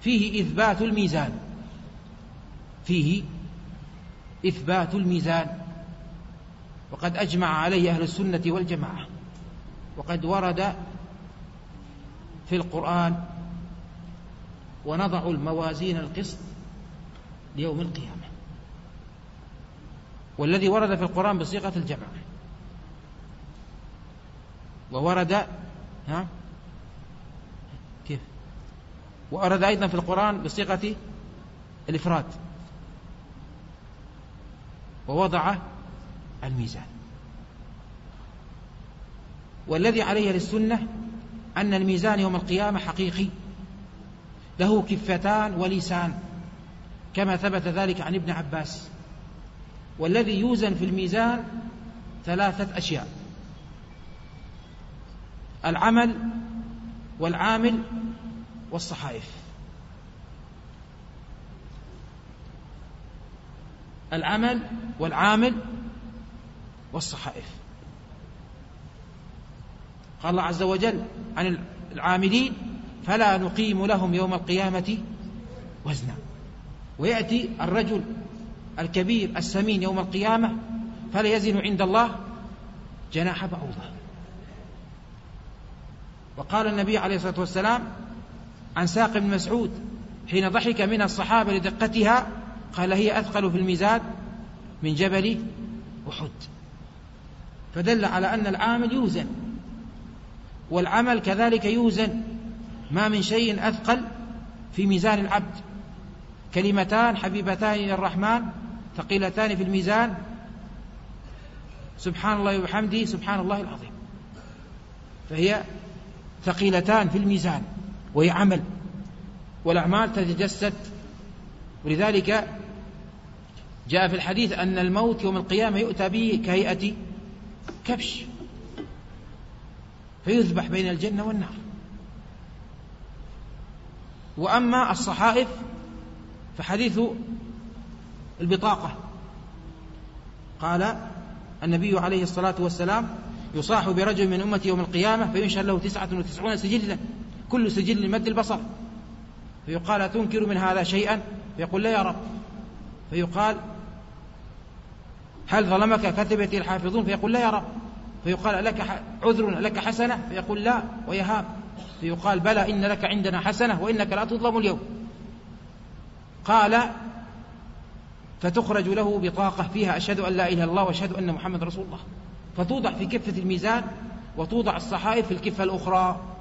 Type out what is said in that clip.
فيه إثبات الميزان، فيه إثبات الميزان، وقد أجمع عليه أهل السنة والجماعة. وقد ورد في القرآن: ونضع الموازين القسط ليوم القيامة. والذي ورد في القرآن بصيغة الجمع، وورد كيف؟ وورد أيضا في القرآن بصيغة الإفراد: ووضع الميزان. والذي عليه للسنة أن الميزان يوم القيامة حقيقي، له كفتان ولسان، كما ثبت ذلك عن ابن عباس. والذي يوزن في الميزان 3 أشياء: العمل والعامل والصحائف. العمل والعامل والصحائف. قال الله عز وجل عن العاملين: فلا نقيم لهم يوم القيامة وزنا. ويأتي الرجل الكبير السمين يوم القيامة فلا يزن عند الله جناح بعوضة. وقال النبي عليه الصلاة والسلام عن ساق بن مسعود حين ضحك من الصحابة لدقتها، قال: هي أثقل في الميزان من جبل أحد. فدل على أن العامل يوزن، والعمل كذلك يوزن. ما من شيء أثقل في ميزان العبد. كلمتان حبيبتان إلى الرحمن ثقيلتان في الميزان: سبحان الله وبحمده سبحان الله العظيم. فهي ثقيلتان في الميزان، وهي عمل، والأعمال تتجسد. ولذلك جاء في الحديث أن الموت يوم القيامة يؤتى به كهيئة كبش، فيذبح بين الجنة والنار. وأما الصحائف فحديث البطاقة، قال النبي عليه الصلاة والسلام: يصاح برجل من أمتي يوم القيامة فينشر له 99 سجلا، كل سجل مد البصر، فيقال: تنكر من هذا شيئا؟ فيقول: لا يا رب. فيقال: هل ظلمك كتبتي الحافظون؟ فيقول: لا يا رب. فيقال: لك عذر، لك حسنة؟ فيقول: لا ويهاب. فيقال: بلى، إن لك عندنا حسنة وإنك لا تظلم اليوم. قال: فتخرج له بطاقة فيها: أشهد أن لا إله إلا الله وأشهد أن محمد رسول الله. فتوضع في كفة الميزان، وتوضع الصحائف في الكفة الأخرى.